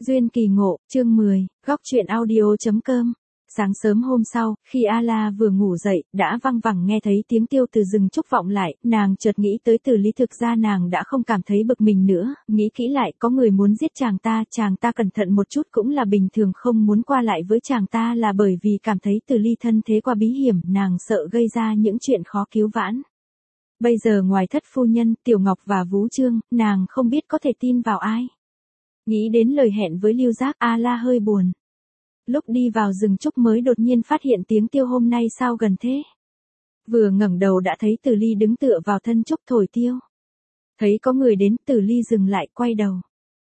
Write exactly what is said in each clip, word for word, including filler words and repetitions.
Duyên kỳ ngộ, chương mười, góc truyện audio.com. Sáng sớm hôm sau, khi A-la vừa ngủ dậy, đã văng vẳng nghe thấy tiếng tiêu từ rừng trúc vọng lại, nàng chợt nghĩ tới Từ Ly. Thực ra nàng đã không cảm thấy bực mình nữa, nghĩ kỹ lại, có người muốn giết chàng ta, chàng ta cẩn thận một chút cũng là bình thường, không muốn qua lại với chàng ta là bởi vì cảm thấy Từ Ly thân thế quá bí hiểm, nàng sợ gây ra những chuyện khó cứu vãn. Bây giờ ngoài thất phu nhân, Tiểu Ngọc và Vú Trương, nàng không biết có thể tin vào ai. Nghĩ đến lời hẹn với Lưu Giác, A-la hơi buồn. Lúc đi vào rừng trúc mới đột nhiên phát hiện tiếng tiêu hôm nay sao gần thế. Vừa ngẩng đầu đã thấy Từ Ly đứng tựa vào thân trúc thổi tiêu. Thấy có người đến, Từ Ly dừng lại, quay đầu.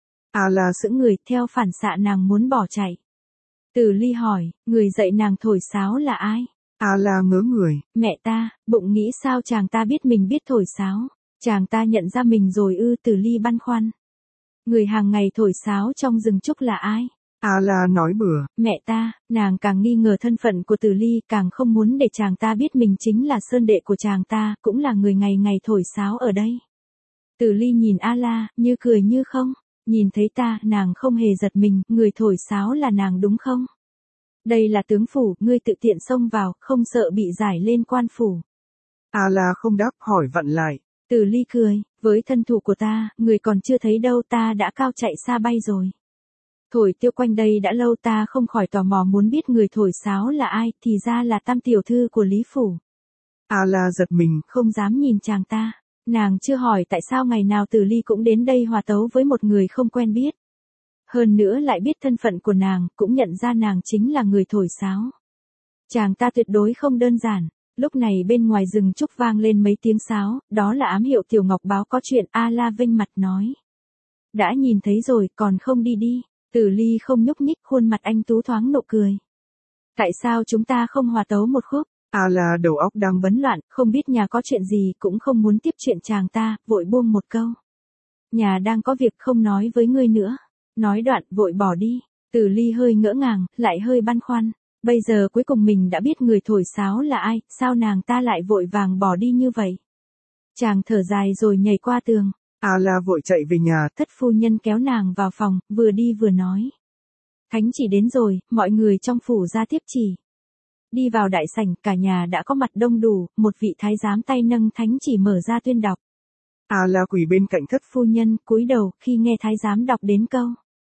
A-la sững người, theo phản xạ nàng muốn bỏ chạy. Từ Ly hỏi, người dạy nàng thổi sáo là ai? A-la ngớ người. Mẹ ta, bụng nghĩ sao chàng ta biết mình biết thổi sáo. Chàng ta nhận ra mình rồi ư? Từ Ly băn khoăn. Người hàng ngày thổi sáo trong rừng trúc là ai? A-la nói bừa. Mẹ ta, nàng càng nghi ngờ thân phận của Từ Ly, càng không muốn để chàng ta biết mình chính là sơn đệ của chàng ta, cũng là người ngày ngày thổi sáo ở đây. Từ Ly nhìn A-la, như cười như không. Nhìn thấy ta, nàng không hề giật mình, người thổi sáo là nàng đúng không? Đây là tướng phủ, ngươi tự tiện xông vào, không sợ bị giải lên quan phủ. A-la không đáp, hỏi vặn lại. Từ Ly cười, với thân thủ của ta, người còn chưa thấy đâu, ta đã cao chạy xa bay rồi. Thổi tiêu quanh đây đã lâu, ta không khỏi tò mò muốn biết người thổi sáo là ai, thì ra là tam tiểu thư của Lý Phủ. A-la giật mình, không dám nhìn chàng ta. Nàng chưa hỏi tại sao ngày nào Từ Ly cũng đến đây hòa tấu với một người không quen biết. Hơn nữa lại biết thân phận của nàng, cũng nhận ra nàng chính là người thổi sáo. Chàng ta tuyệt đối không đơn giản. Lúc này bên ngoài rừng trúc vang lên mấy tiếng sáo, đó là ám hiệu Tiểu Ngọc báo có chuyện. A-la vênh mặt nói. Đã nhìn thấy rồi, còn không đi đi. Từ Ly không nhúc nhích, khuôn mặt anh tú thoáng nụ cười. Tại sao chúng ta không hòa tấu một khúc? A-la đầu óc đang bấn loạn, không biết nhà có chuyện gì, cũng không muốn tiếp chuyện chàng ta, vội buông một câu. Nhà đang có việc, không nói với ngươi nữa. Nói đoạn, vội bỏ đi. Từ Ly hơi ngỡ ngàng, lại hơi băn khoăn. Bây giờ cuối cùng mình đã biết người thổi sáo là ai, sao nàng ta lại vội vàng bỏ đi như vậy? Chàng thở dài rồi nhảy qua tường. A-la vội chạy về nhà. Thất phu nhân kéo nàng vào phòng, vừa đi vừa nói. Thánh chỉ đến rồi, mọi người trong phủ ra tiếp chỉ. Đi vào đại sảnh, cả nhà đã có mặt đông đủ, một vị thái giám tay nâng thánh chỉ mở ra tuyên đọc. A-la quỳ bên cạnh thất phu nhân, cúi đầu khi nghe thái giám đọc đến câu.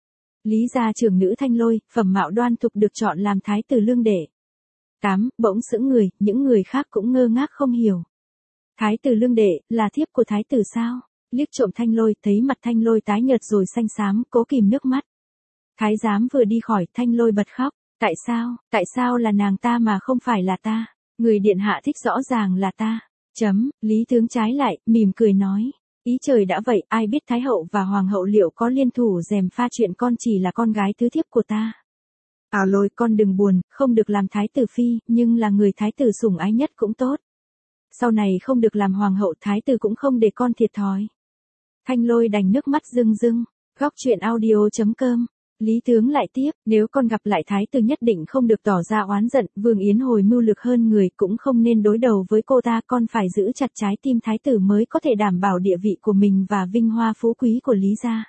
Lý gia trưởng nữ Thanh Lôi, phẩm mạo đoan thục được chọn làm thái tử lương đệ. tám. Bỗng sững người, những người khác cũng ngơ ngác không hiểu. Thái tử lương đệ, là thiếp của thái tử sao? Liếc trộm Thanh Lôi, thấy mặt Thanh Lôi tái nhợt rồi xanh xám, cố kìm nước mắt. Thái giám vừa đi khỏi, Thanh Lôi bật khóc. Tại sao, tại sao là nàng ta mà không phải là ta? Người điện hạ thích rõ ràng là ta. Chấm, Lý tướng trái lại, mỉm cười nói. Ý trời đã vậy, ai biết Thái hậu và Hoàng hậu liệu có liên thủ gièm pha chuyện con chỉ là con gái thứ thiếp của ta. À Lôi, con đừng buồn, không được làm thái tử phi, nhưng là người thái tử sủng ái nhất cũng tốt. Sau này không được làm hoàng hậu, thái tử cũng không để con thiệt thòi. Thanh Lôi đành nước mắt rưng rưng. Góc truyện audio.com. Lý tướng lại tiếp, nếu con gặp lại thái tử nhất định không được tỏ ra oán giận, Vương Yến hồi mưu lược hơn người, cũng không nên đối đầu với cô ta, con phải giữ chặt trái tim thái tử mới có thể đảm bảo địa vị của mình và vinh hoa phú quý của Lý gia.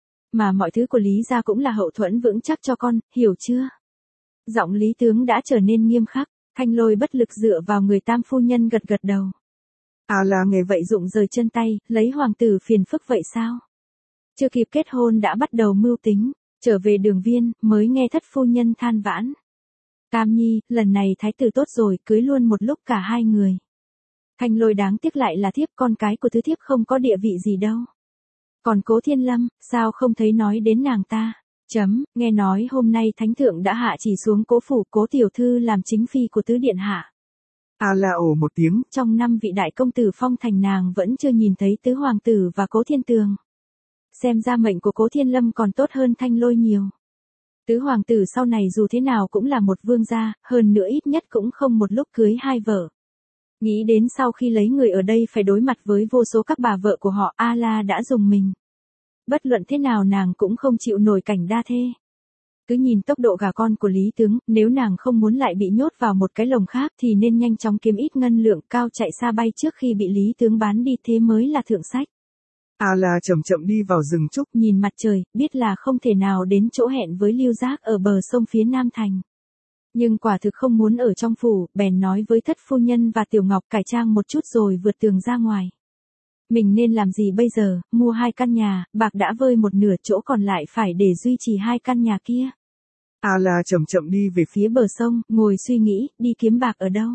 Mà mọi thứ của Lý gia cũng là hậu thuẫn vững chắc cho con, hiểu chưa? Giọng Lý tướng đã trở nên nghiêm khắc. Thanh Lôi bất lực dựa vào người tam phu nhân gật gật đầu. A-la nghe vậy rụng rời chân tay, lấy hoàng tử phiền phức vậy sao? Chưa kịp kết hôn đã bắt đầu mưu tính. Trở về Đường Viên, mới nghe thất phu nhân than vãn. Cam Nhi, lần này thái tử tốt rồi, cưới luôn một lúc cả hai người. Thanh Lôi đáng tiếc lại là thiếp, con cái của thứ thiếp không có địa vị gì đâu. Còn Cố Thiên Lâm, sao không thấy nói đến nàng ta? Chấm, nghe nói hôm nay thánh thượng đã hạ chỉ xuống Cố phủ, Cố tiểu thư làm chính phi của tứ điện hạ. A-la ồ một tiếng. Trong năm vị đại công tử phong thành nàng vẫn chưa nhìn thấy tứ hoàng tử và Cố Thiên Tường. Xem ra mệnh của Cố Thiên Lâm còn tốt hơn Thanh Lôi nhiều. Tứ hoàng tử sau này dù thế nào cũng là một vương gia, hơn nữa ít nhất cũng không một lúc cưới hai vợ. Nghĩ đến sau khi lấy người ở đây phải đối mặt với vô số các bà vợ của họ, A-la đã dùng mình. Bất luận thế nào nàng cũng không chịu nổi cảnh đa thê. Cứ nhìn tốc độ gả con của Lý tướng, nếu nàng không muốn lại bị nhốt vào một cái lồng khác thì nên nhanh chóng kiếm ít ngân lượng cao chạy xa bay trước khi bị Lý tướng bán đi, thế mới là thượng sách. A-la chậm chậm đi vào rừng trúc. Nhìn mặt trời, biết là không thể nào đến chỗ hẹn với Lưu Giác ở bờ sông phía Nam Thành. Nhưng quả thực không muốn ở trong phủ, bèn nói với thất phu nhân và Tiểu Ngọc cải trang một chút rồi vượt tường ra ngoài. Mình nên làm gì bây giờ, mua hai căn nhà, bạc đã vơi một nửa, chỗ còn lại phải để duy trì hai căn nhà kia. A-la chậm chậm đi về Phía bờ sông, ngồi suy nghĩ, đi kiếm bạc ở đâu.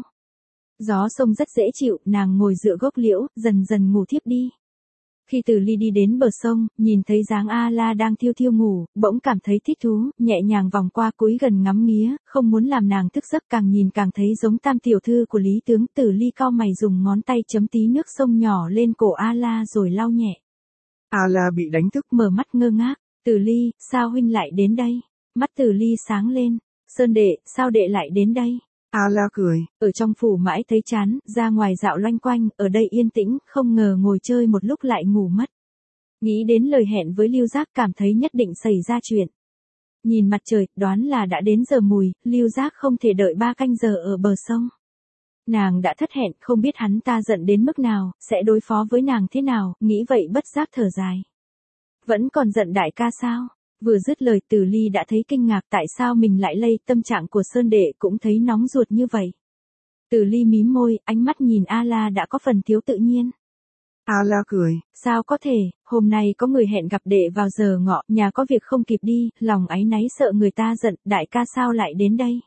Gió sông rất dễ chịu, nàng ngồi dựa gốc liễu, dần dần ngủ thiếp đi. Khi Từ Ly đi đến bờ sông, nhìn thấy dáng A-la đang thiêu thiêu ngủ, bỗng cảm thấy thích thú, nhẹ nhàng vòng qua cúi gần ngắm nghía, không muốn làm nàng thức giấc, càng nhìn càng thấy giống tam tiểu thư của Lý tướng. Từ Ly cau mày dùng ngón tay chấm tí nước sông nhỏ lên cổ A-la rồi lau nhẹ. A-la bị đánh thức, mở mắt ngơ ngác. Từ Ly, sao huynh lại đến đây? Mắt Từ Ly sáng lên. Sơn đệ, sao đệ lại đến đây? A-la cười. Ở trong phủ mãi thấy chán, ra ngoài dạo loanh quanh, ở đây yên tĩnh, không ngờ ngồi chơi một lúc lại ngủ mất. Nghĩ đến lời hẹn với Lưu Giác, cảm thấy nhất định xảy ra chuyện. Nhìn mặt trời, đoán là đã đến giờ mùi, Lưu Giác không thể đợi ba canh giờ ở bờ sông. Nàng đã thất hẹn, không biết hắn ta giận đến mức nào, sẽ đối phó với nàng thế nào, nghĩ vậy bất giác thở dài. Vẫn còn giận đại ca sao? Vừa dứt lời, Từ Ly đã thấy kinh ngạc, tại sao mình lại lây, tâm trạng của Sơn đệ cũng thấy nóng ruột như vậy. Từ Ly mím môi, ánh mắt nhìn A-la đã có phần thiếu tự nhiên. A-la cười. Sao có thể, hôm nay có người hẹn gặp đệ vào giờ ngọ, nhà có việc không kịp đi, lòng áy náy sợ người ta giận, đại ca sao lại đến đây?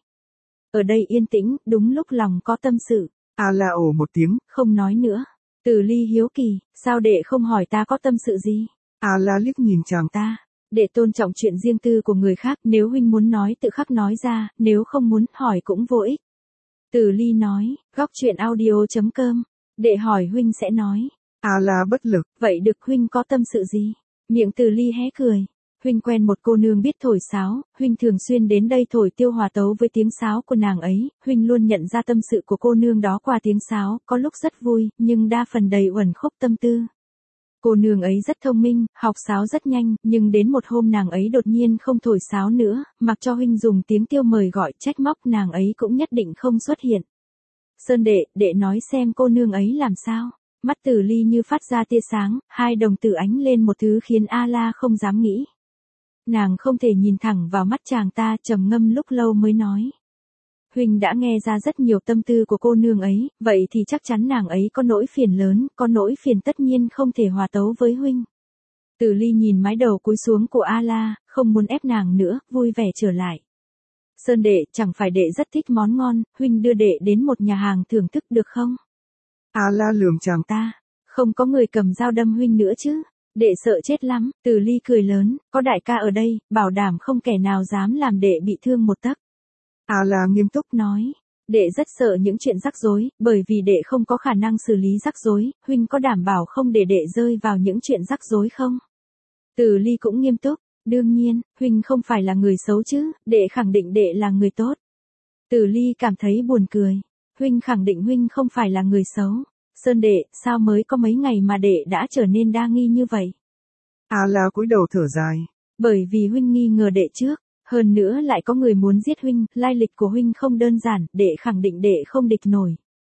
Ở đây yên tĩnh, đúng lúc lòng có tâm sự. A-la ồ một tiếng, không nói nữa. Từ Ly hiếu kỳ, sao đệ không hỏi ta có tâm sự gì? A-la liếc nhìn chàng ta. Để tôn trọng chuyện riêng tư của người khác, nếu huynh muốn nói tự khắc nói ra, nếu không muốn hỏi cũng vô ích. Từ Ly nói, góc chuyện audio chấm com, đệ hỏi huynh sẽ nói. A-la bất lực. Vậy được, huynh có tâm sự gì? Miệng Từ Ly hé cười. Huynh quen một cô nương biết thổi sáo, huynh thường xuyên đến đây thổi tiêu hòa tấu với tiếng sáo của nàng ấy, huynh luôn nhận ra tâm sự của cô nương đó qua tiếng sáo, có lúc rất vui, nhưng đa phần đầy uẩn khúc tâm tư. Cô nương ấy rất thông minh, học sáo rất nhanh, nhưng đến một hôm nàng ấy đột nhiên không thổi sáo nữa, mặc cho huynh dùng tiếng tiêu mời gọi trách móc, nàng ấy cũng nhất định không xuất hiện. Sơn đệ, đệ nói xem cô nương ấy làm sao? Mắt Từ Ly như phát ra tia sáng, hai đồng tử ánh lên một thứ khiến A-la không dám nghĩ. Nàng không thể nhìn thẳng vào mắt chàng ta, trầm ngâm lúc lâu mới nói. Huynh đã nghe ra rất nhiều tâm tư của cô nương ấy, vậy thì chắc chắn nàng ấy có nỗi phiền lớn, có nỗi phiền tất nhiên không thể hòa tấu với huynh. Từ Ly nhìn mái đầu cúi xuống của A-la, không muốn ép nàng nữa, vui vẻ trở lại. Sơn đệ, chẳng phải đệ rất thích món ngon, huynh đưa đệ đến một nhà hàng thưởng thức được không? A-la lườm chàng ta, không có người cầm dao đâm huynh nữa chứ? Đệ sợ chết lắm. Từ Ly cười lớn, có đại ca ở đây, bảo đảm không kẻ nào dám làm đệ bị thương một tấc. A-la nghiêm túc nói, đệ rất sợ những chuyện rắc rối, bởi vì đệ không có khả năng xử lý rắc rối, huynh có đảm bảo không để đệ rơi vào những chuyện rắc rối không? Từ Ly cũng nghiêm túc, đương nhiên, huynh không phải là người xấu chứ, đệ khẳng định đệ là người tốt. Từ Ly cảm thấy buồn cười, huynh khẳng định huynh không phải là người xấu. Sơn đệ, sao mới có mấy ngày mà đệ đã trở nên đa nghi như vậy? A-la cúi đầu thở dài. Bởi vì huynh nghi ngờ đệ trước, hơn nữa lại có người muốn giết huynh, lai lịch của huynh không đơn giản, đệ khẳng định đệ không địch nổi.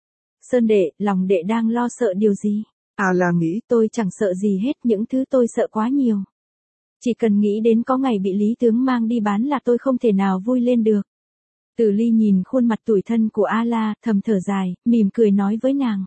Sơn đệ, lòng đệ đang lo sợ điều gì? A-la nghĩ, tôi chẳng sợ gì hết, những thứ tôi sợ quá nhiều. Chỉ cần nghĩ đến có ngày bị Lý tướng mang đi bán là tôi không thể nào vui lên được. Từ Ly nhìn khuôn mặt tủi thân của A-la, thầm thở dài, mỉm cười nói với nàng.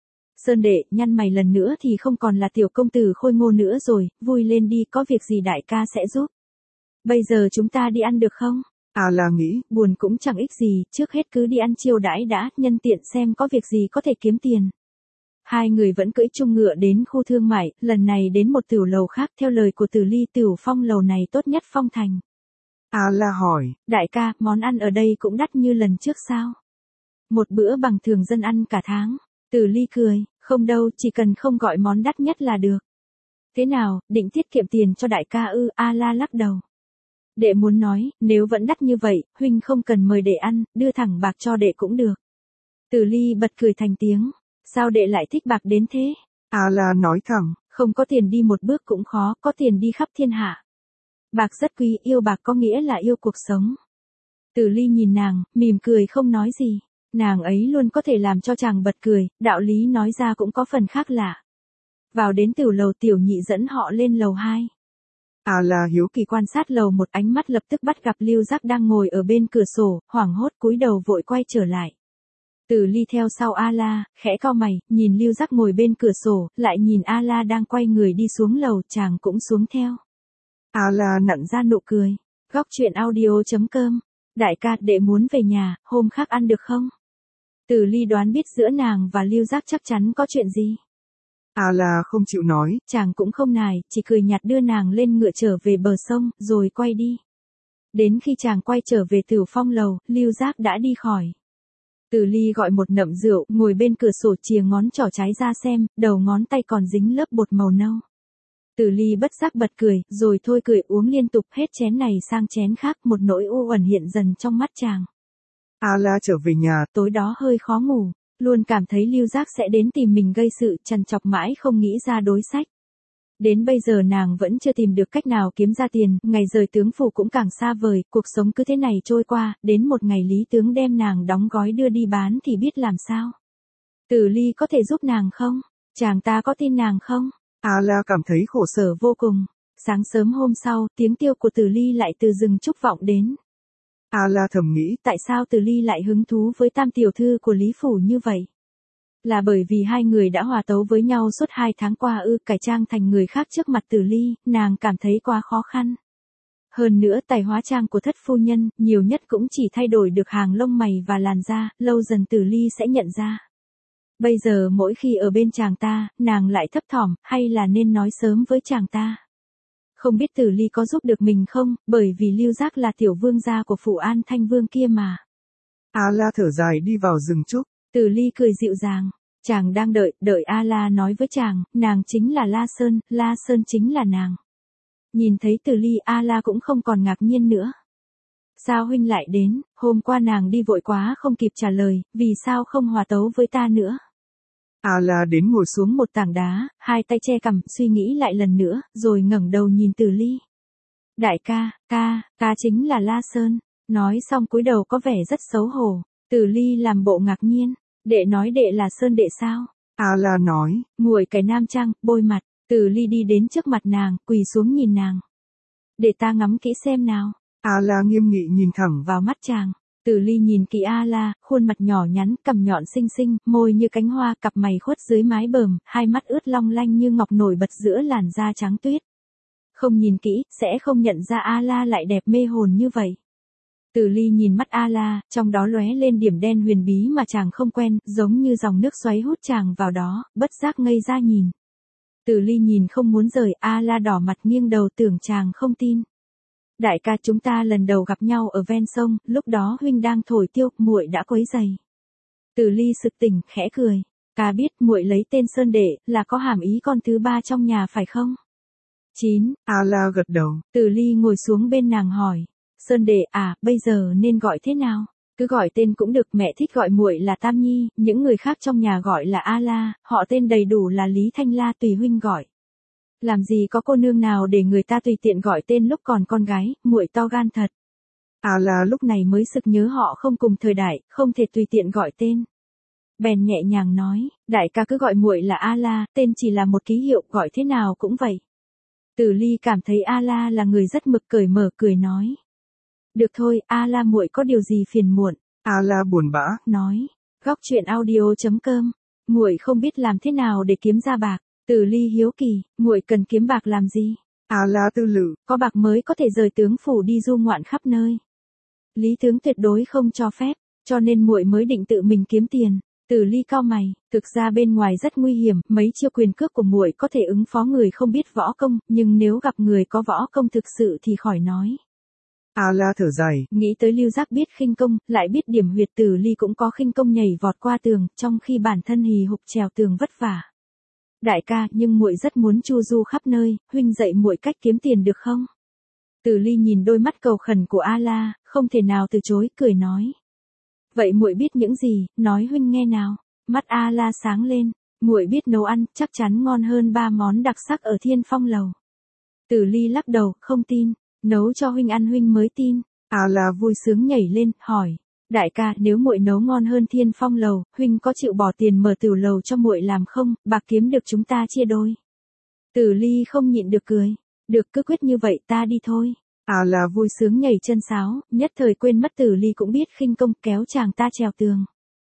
Sơn đệ, nhăn mày lần nữa thì không còn là tiểu công tử khôi ngô nữa rồi, vui lên đi, có việc gì đại ca sẽ giúp. Bây giờ chúng ta đi ăn được không? A-la nghĩ, buồn cũng chẳng ích gì, trước hết cứ đi ăn chiêu đãi đã, nhân tiện xem có việc gì có thể kiếm tiền. Hai người vẫn cưỡi chung ngựa đến khu thương mại, lần này đến một tửu lầu khác, theo lời của Từ Ly, tửu phong lầu này tốt nhất phong thành. A-la hỏi, đại ca, món ăn ở đây cũng đắt như lần trước sao? Một bữa bằng thường dân ăn cả tháng. Từ Ly cười, không đâu, chỉ cần không gọi món đắt nhất là được. Thế nào, định tiết kiệm tiền cho đại ca ư? A-la lắc đầu. Đệ muốn nói, nếu vẫn đắt như vậy, huynh không cần mời đệ ăn, đưa thẳng bạc cho đệ cũng được. Từ Ly bật cười thành tiếng, sao đệ lại thích bạc đến thế? A-la nói thẳng, không có tiền đi một bước cũng khó, có tiền đi khắp thiên hạ. Bạc rất quý, yêu bạc có nghĩa là yêu cuộc sống. Từ Ly nhìn nàng, mỉm cười không nói gì. Nàng ấy luôn có thể làm cho chàng bật cười, đạo lý nói ra cũng có phần khác lạ. Vào đến tiểu lầu tiểu nhị dẫn họ lên lầu hai. A La hiếu Kỳ quan sát lầu một, ánh mắt lập tức bắt gặp Lưu Giác đang ngồi ở bên cửa sổ, hoảng hốt cúi đầu vội quay trở lại. Từ Ly theo sau A La, khẽ cau mày, nhìn Lưu Giác ngồi bên cửa sổ, lại nhìn A La đang quay người đi xuống lầu, chàng cũng xuống theo. A La nặn ra nụ cười. Góc truyện audio chấm com. Đại ca, đệ muốn về nhà, hôm khác ăn được không? Từ Ly đoán biết giữa nàng và Lưu Giác chắc chắn có chuyện gì. A La không chịu nói. Chàng cũng không nài, chỉ cười nhạt đưa nàng lên ngựa trở về bờ sông, rồi quay đi. Đến khi chàng quay trở về Tửu Phong lầu, Lưu Giác đã đi khỏi. Từ Ly gọi một nậm rượu, ngồi bên cửa sổ chìa ngón trỏ trái ra xem, đầu ngón tay còn dính lớp bột màu nâu. Từ Ly bất giác bật cười, rồi thôi cười uống liên tục hết chén này sang chén khác, một nỗi u uẩn hiện dần trong mắt chàng. A La trở về nhà, tối đó hơi khó ngủ, luôn cảm thấy Lưu Giác sẽ đến tìm mình gây sự, trằn trọc mãi không nghĩ ra đối sách. Đến bây giờ nàng vẫn chưa tìm được cách nào kiếm ra tiền, ngày rời tướng phủ cũng càng xa vời, cuộc sống cứ thế này trôi qua, đến một ngày Lý tướng đem nàng đóng gói đưa đi bán thì biết làm sao. Từ Ly có thể giúp nàng không? Chàng ta có tin nàng không? A La cảm thấy khổ sở vô cùng. Sáng sớm hôm sau, tiếng tiêu của Từ Ly lại từ rừng trúc vọng đến. A La thầm nghĩ, tại sao Từ Ly lại hứng thú với tam tiểu thư của Lý Phủ như vậy? Là bởi vì hai người đã hòa tấu với nhau suốt hai tháng qua ư, cải trang thành người khác trước mặt Từ Ly, nàng cảm thấy quá khó khăn. Hơn nữa tài hóa trang của thất phu nhân, nhiều nhất cũng chỉ thay đổi được hàng lông mày và làn da, lâu dần Từ Ly sẽ nhận ra. Bây giờ mỗi khi ở bên chàng ta, nàng lại thấp thỏm, hay là nên nói sớm với chàng ta. Không biết Từ Ly có giúp được mình không, bởi vì Lưu Giác là tiểu vương gia của phủ An Thanh Vương kia mà. A La thở dài đi vào rừng trúc. Từ Ly cười dịu dàng. Chàng đang đợi, đợi A La nói với chàng, nàng chính là La Sơn, La Sơn chính là nàng. Nhìn thấy Từ Ly, A La cũng không còn ngạc nhiên nữa. Sao huynh lại đến, hôm qua nàng đi vội quá không kịp trả lời, vì sao không hòa tấu với ta nữa? A La đến ngồi xuống một tảng đá, hai tay che cằm, suy nghĩ lại lần nữa, rồi ngẩng đầu nhìn Từ Ly. Đại ca, ca, ca chính là La Sơn. Nói xong cúi đầu có vẻ rất xấu hổ. Từ Ly làm bộ ngạc nhiên. Đệ nói đệ là Sơn đệ sao? A La nói. Nguội cái nam trang, bôi mặt. Từ Ly đi đến trước mặt nàng, quỳ xuống nhìn nàng. Để ta ngắm kỹ xem nào. A La nghiêm nghị nhìn thẳng vào mắt chàng. Từ Ly nhìn kỹ A La, khuôn mặt nhỏ nhắn, cằm nhọn xinh xinh, môi như cánh hoa, cặp mày khuất dưới mái bờm, hai mắt ướt long lanh như ngọc nổi bật giữa làn da trắng tuyết. Không nhìn kỹ, sẽ không nhận ra A La lại đẹp mê hồn như vậy. Từ Ly nhìn mắt A La, trong đó lóe lên điểm đen huyền bí mà chàng không quen, giống như dòng nước xoáy hút chàng vào đó, bất giác ngây ra nhìn. Từ Ly nhìn không muốn rời, A La đỏ mặt nghiêng đầu tưởng chàng không tin. Đại ca, chúng ta lần đầu gặp nhau ở ven sông, lúc đó huynh đang thổi tiêu, muội đã quấy rầy. Từ Ly sực tỉnh, khẽ cười. Ca biết muội lấy tên Sơn đệ là có hàm ý con thứ ba trong nhà phải không? chín. A La gật đầu. Từ Ly ngồi xuống bên nàng hỏi. Sơn đệ à, bây giờ nên gọi thế nào? Cứ gọi tên cũng được, mẹ thích gọi muội là Tam Nhi, những người khác trong nhà gọi là A La, họ tên đầy đủ là Lý Thanh La, tùy huynh gọi. Làm gì có cô nương nào để người ta tùy tiện gọi tên lúc còn con gái, muội to gan thật. A La lúc này mới sực nhớ họ không cùng thời đại, không thể tùy tiện gọi tên. Bèn nhẹ nhàng nói, đại ca cứ gọi muội là A La, tên chỉ là một ký hiệu, gọi thế nào cũng vậy. Từ Ly cảm thấy A La là người rất mực, cởi mở cười nói. Được thôi, A La muội có điều gì phiền muộn? A La buồn bã nói. Góc truyện audio chấm com. Muội không biết làm thế nào để kiếm ra bạc. Từ Ly hiếu kỳ, muội cần kiếm bạc làm gì? A La tư lự. Có bạc mới có thể rời tướng phủ đi du ngoạn khắp nơi. Lý tướng tuyệt đối không cho phép, cho nên muội mới định tự mình kiếm tiền. Từ Ly cau mày, thực ra bên ngoài rất nguy hiểm, mấy chiêu quyền cước của muội có thể ứng phó người không biết võ công, nhưng nếu gặp người có võ công thực sự thì khỏi nói. A La thở dài, nghĩ tới Lưu Giác biết khinh công, lại biết điểm huyệt. Từ Ly cũng có khinh công nhảy vọt qua tường, trong khi bản thân hì hục trèo tường vất vả. Đại ca, nhưng muội rất muốn chu du khắp nơi, huynh dạy muội cách kiếm tiền được không? Từ Ly nhìn đôi mắt cầu khẩn của A La, không thể nào từ chối, cười nói. Vậy muội biết những gì, nói huynh nghe nào. Mắt A La sáng lên, muội biết nấu ăn, chắc chắn ngon hơn ba món đặc sắc ở Thiên Phong lầu. Từ Ly lắc đầu, không tin, nấu cho huynh ăn huynh mới tin. A La vui sướng nhảy lên, hỏi, Đại ca, nếu muội nấu ngon hơn Thiên Phong lầu, huynh có chịu bỏ tiền mở tửu lầu cho muội làm không, bạc kiếm được chúng ta chia đôi. Tử Ly không nhịn được cười. Được, cứ quyết như vậy, ta đi thôi. À là Vui sướng nhảy chân sáo, nhất thời quên mất Tử Ly cũng biết khinh công, kéo chàng ta trèo tường.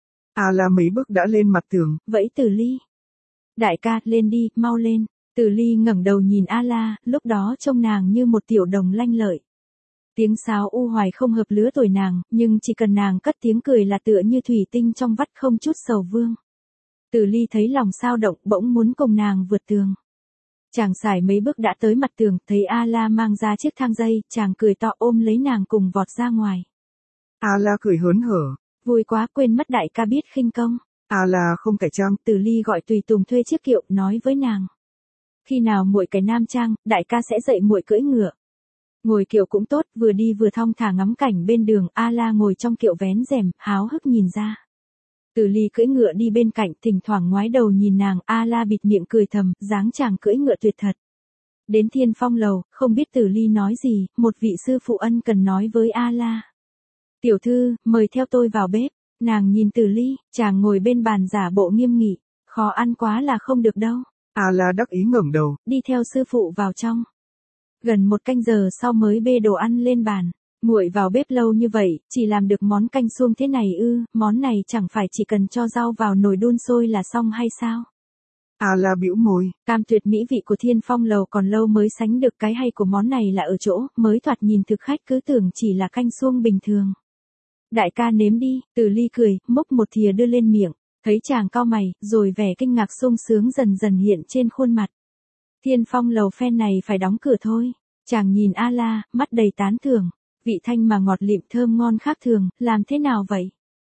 À là mấy bước đã lên mặt tường. Vẫy Tử Ly. Đại ca, lên đi, mau lên. Tử Ly ngẩng đầu nhìn A La, lúc đó trông nàng như một tiểu đồng lanh lợi. Tiếng sáo u hoài không hợp lứa tuổi nàng, nhưng chỉ cần nàng cất tiếng cười là tựa như thủy tinh trong vắt không chút sầu vương. Tử Ly thấy lòng sao động, bỗng muốn cùng nàng vượt tường. Chàng xài mấy bước đã tới mặt tường, thấy A La mang ra chiếc thang dây, chàng cười to ôm lấy nàng cùng vọt ra ngoài. A La cười hớn hở. Vui quá, quên mất đại ca biết khinh công. A La không cải trang. Tử Ly gọi tùy tùng thuê chiếc kiệu, nói với nàng. Khi nào muội cải nam trang, đại ca sẽ dạy muội cưỡi ngựa. Ngồi kiệu cũng tốt, vừa đi vừa thong thả ngắm cảnh bên đường. A La ngồi trong kiệu vén rèm, háo hức nhìn ra. Tử Ly cưỡi ngựa đi bên cạnh, thỉnh thoảng ngoái đầu nhìn nàng. A La bịt miệng cười thầm, dáng chàng cưỡi ngựa tuyệt thật. Đến Thiên Phong lầu, không biết Tử Ly nói gì, một vị sư phụ ân cần nói với A La. Tiểu thư, mời theo tôi vào bếp. Nàng nhìn Tử Ly, chàng ngồi bên bàn giả bộ nghiêm nghị, khó ăn quá là không được đâu. A La đắc ý ngẩng đầu, đi theo sư phụ vào trong. Gần một canh giờ sau mới bê đồ ăn lên bàn. Muội vào bếp lâu như vậy, chỉ làm được món canh suông thế này ư, món này chẳng phải chỉ cần cho rau vào nồi đun sôi là xong hay sao? A La bĩu môi, cam tuyệt mỹ vị của Thiên Phong lầu còn lâu mới sánh được, cái hay của món này là ở chỗ, mới thoạt nhìn thực khách cứ tưởng chỉ là canh suông bình thường. Đại ca nếm đi, Tử Ly cười, múc một thìa đưa lên miệng, thấy chàng cau mày, rồi vẻ kinh ngạc sung sướng dần dần hiện trên khuôn mặt. Thiên Phong lầu phen này phải đóng cửa thôi. Chàng nhìn A La, mắt đầy tán thưởng. Vị thanh mà ngọt lịm thơm ngon khác thường, làm thế nào vậy?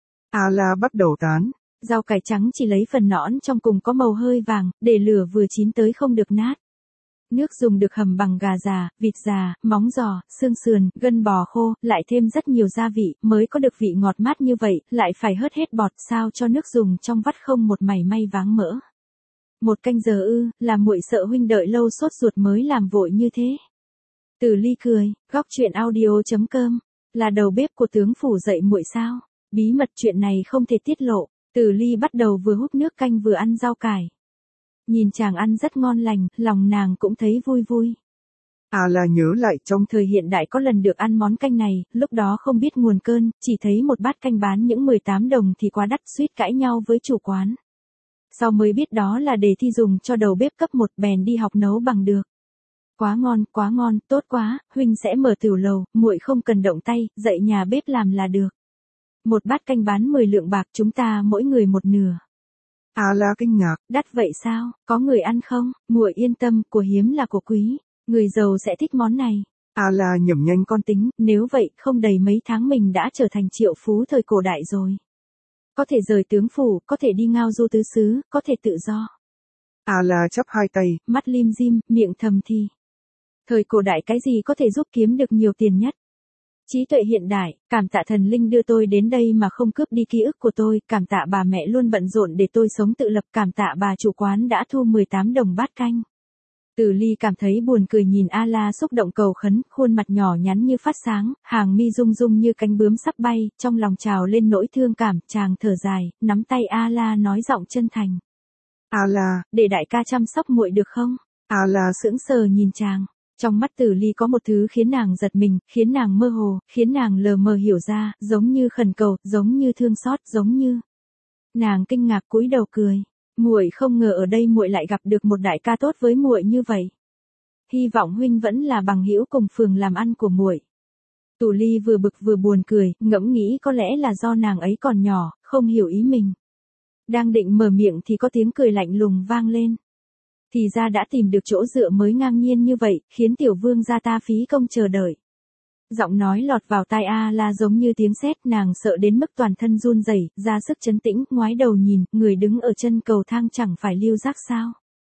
A La bắt đầu tán. Rau cải trắng chỉ lấy phần nõn trong cùng có màu hơi vàng, để lửa vừa chín tới không được nát. Nước dùng được hầm bằng gà già, vịt già, móng giò, xương sườn, gân bò khô, lại thêm rất nhiều gia vị, mới có được vị ngọt mát như vậy, lại phải hớt hết bọt sao cho nước dùng trong vắt không một mảy may váng mỡ. Một canh giờ ư, là muội sợ huynh đợi lâu sốt ruột mới làm vội như thế. Tử Ly cười, góc chuyện audio chấm com, là đầu bếp của tướng phủ dạy muội sao? Bí mật chuyện này không thể tiết lộ. Tử Ly bắt đầu vừa húp nước canh vừa ăn rau cải. Nhìn chàng ăn rất ngon lành, lòng nàng cũng thấy vui vui. A La nhớ lại trong thời hiện đại có lần được ăn món canh này, lúc đó không biết nguồn cơn, chỉ thấy một bát canh bán những mười tám đồng thì quá đắt, suýt cãi nhau với chủ quán. Sau mới biết đó là để thi dùng cho đầu bếp cấp một, bèn đi học nấu bằng được. Quá ngon, quá ngon, tốt quá, huynh sẽ mở tửu lầu, muội không cần động tay, dạy nhà bếp làm là được. Một bát canh bán mười lượng bạc, chúng ta mỗi người một nửa. A La kinh ngạc, đắt vậy sao, có người ăn không? Muội yên tâm, của hiếm là của quý, người giàu sẽ thích món này. A La nhẩm nhanh con tính, nếu vậy, không đầy mấy tháng mình đã trở thành triệu phú thời cổ đại rồi. Có thể rời tướng phủ, có thể đi ngao du tứ xứ, có thể tự do. A La chắp hai tay, mắt lim dim, miệng thầm thì. Thời cổ đại cái gì có thể giúp kiếm được nhiều tiền nhất? Trí tuệ hiện đại, cảm tạ thần linh đưa tôi đến đây mà không cướp đi ký ức của tôi, cảm tạ bà mẹ luôn bận rộn để tôi sống tự lập, cảm tạ bà chủ quán đã thu mười tám đồng bát canh. Tử Ly cảm thấy buồn cười nhìn A La xúc động cầu khấn, khuôn mặt nhỏ nhắn như phát sáng, hàng mi rung rung như cánh bướm sắp bay, trong lòng trào lên nỗi thương cảm, chàng thở dài, nắm tay A La nói giọng chân thành. A La, để đại ca chăm sóc muội được không? A La sững sờ nhìn chàng. Trong mắt Tử Ly có một thứ khiến nàng giật mình, khiến nàng mơ hồ, khiến nàng lờ mờ hiểu ra, giống như khẩn cầu, giống như thương xót, giống như. Nàng kinh ngạc cúi đầu cười. Muội không ngờ ở đây muội lại gặp được một đại ca tốt với muội như vậy. Hy vọng huynh vẫn là bằng hữu cùng phường làm ăn của muội. Tử Ly vừa bực vừa buồn cười, ngẫm nghĩ có lẽ là do nàng ấy còn nhỏ, không hiểu ý mình. Đang định mở miệng thì có tiếng cười lạnh lùng vang lên. Thì ra đã tìm được chỗ dựa mới ngang nhiên như vậy, khiến tiểu vương gia ta phí công chờ đợi. Giọng nói lọt vào tai A La giống như tiếng sét, nàng sợ đến mức toàn thân run rẩy, ra sức trấn tĩnh, ngoái đầu nhìn, người đứng ở chân cầu thang chẳng phải Lưu Giác sao?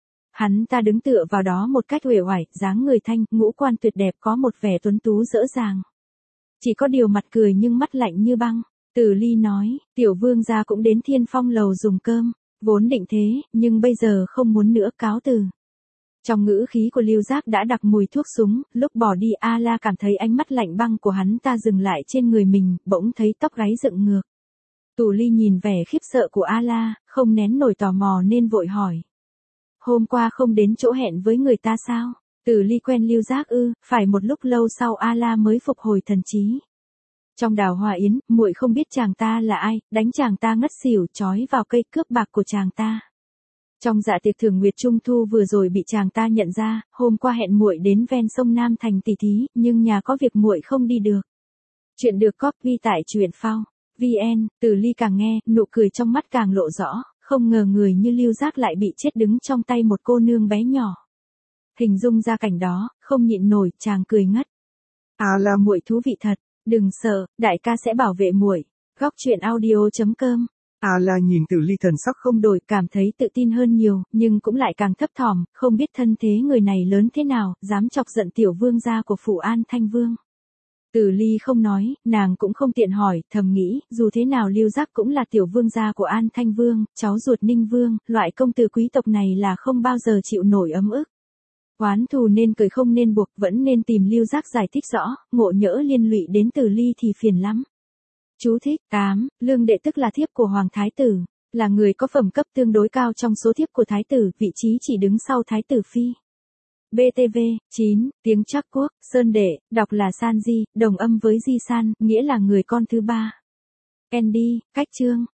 Hắn ta đứng tựa vào đó một cách uể oải, dáng người thanh, ngũ quan tuyệt đẹp, có một vẻ tuấn tú dễ dàng. Chỉ có điều mặt cười nhưng mắt lạnh như băng. Tử Ly nói, tiểu vương gia cũng đến Thiên Phong lầu dùng cơm, vốn định thế, nhưng bây giờ không muốn nữa, cáo từ. Trong ngữ khí của Lưu Giác đã đặc mùi thuốc súng, lúc bỏ đi A-la cảm thấy ánh mắt lạnh băng của hắn ta dừng lại trên người mình, bỗng thấy tóc gáy dựng ngược. Tù Ly nhìn vẻ khiếp sợ của A-la, không nén nổi tò mò nên vội hỏi. Hôm qua không đến chỗ hẹn với người ta sao? Từ Ly quen Lưu Giác ư? Phải một lúc lâu sau A-la mới phục hồi thần trí. Trong đào hoa yến, muội không biết chàng ta là ai, đánh chàng ta ngất xỉu, trói vào cây cướp bạc của chàng ta. Trong dạ tiệc thưởng Nguyệt Trung Thu vừa rồi bị chàng ta nhận ra, hôm qua hẹn muội đến ven sông Nam Thành tỉ thí, nhưng nhà có việc muội không đi được. Chuyện được copy tại truyện phao chấm vn. Từ Ly càng nghe, nụ cười trong mắt càng lộ rõ, không ngờ người như Lưu Giác lại bị chết đứng trong tay một cô nương bé nhỏ. Hình dung ra cảnh đó, không nhịn nổi, chàng cười ngất. À là muội thú vị thật, đừng sợ, đại ca sẽ bảo vệ muội. Góc truyện audio chấm com. À là nhìn Từ Ly thần sắc không đổi, cảm thấy tự tin hơn nhiều, nhưng cũng lại càng thấp thỏm, không biết thân thế người này lớn thế nào, dám chọc giận tiểu vương gia của phủ An Thanh Vương. Từ Ly không nói, nàng cũng không tiện hỏi, thầm nghĩ, dù thế nào Lưu Giác cũng là tiểu vương gia của An Thanh Vương, cháu ruột Ninh Vương, loại công tử quý tộc này là không bao giờ chịu nổi ấm ức. Oán thù nên cười không nên buộc, vẫn nên tìm Lưu Giác giải thích rõ, ngộ nhỡ liên lụy đến Từ Ly thì phiền lắm. Chú thích, tám, Lương Đệ tức là thiếp của Hoàng Thái Tử, là người có phẩm cấp tương đối cao trong số thiếp của Thái Tử, vị trí chỉ đứng sau Thái Tử Phi. bê tê vê, chín, tiếng Trắc Quốc, Sơn Đệ, đọc là San Di, đồng âm với Di San, nghĩa là người con thứ ba. Andy, cách chương.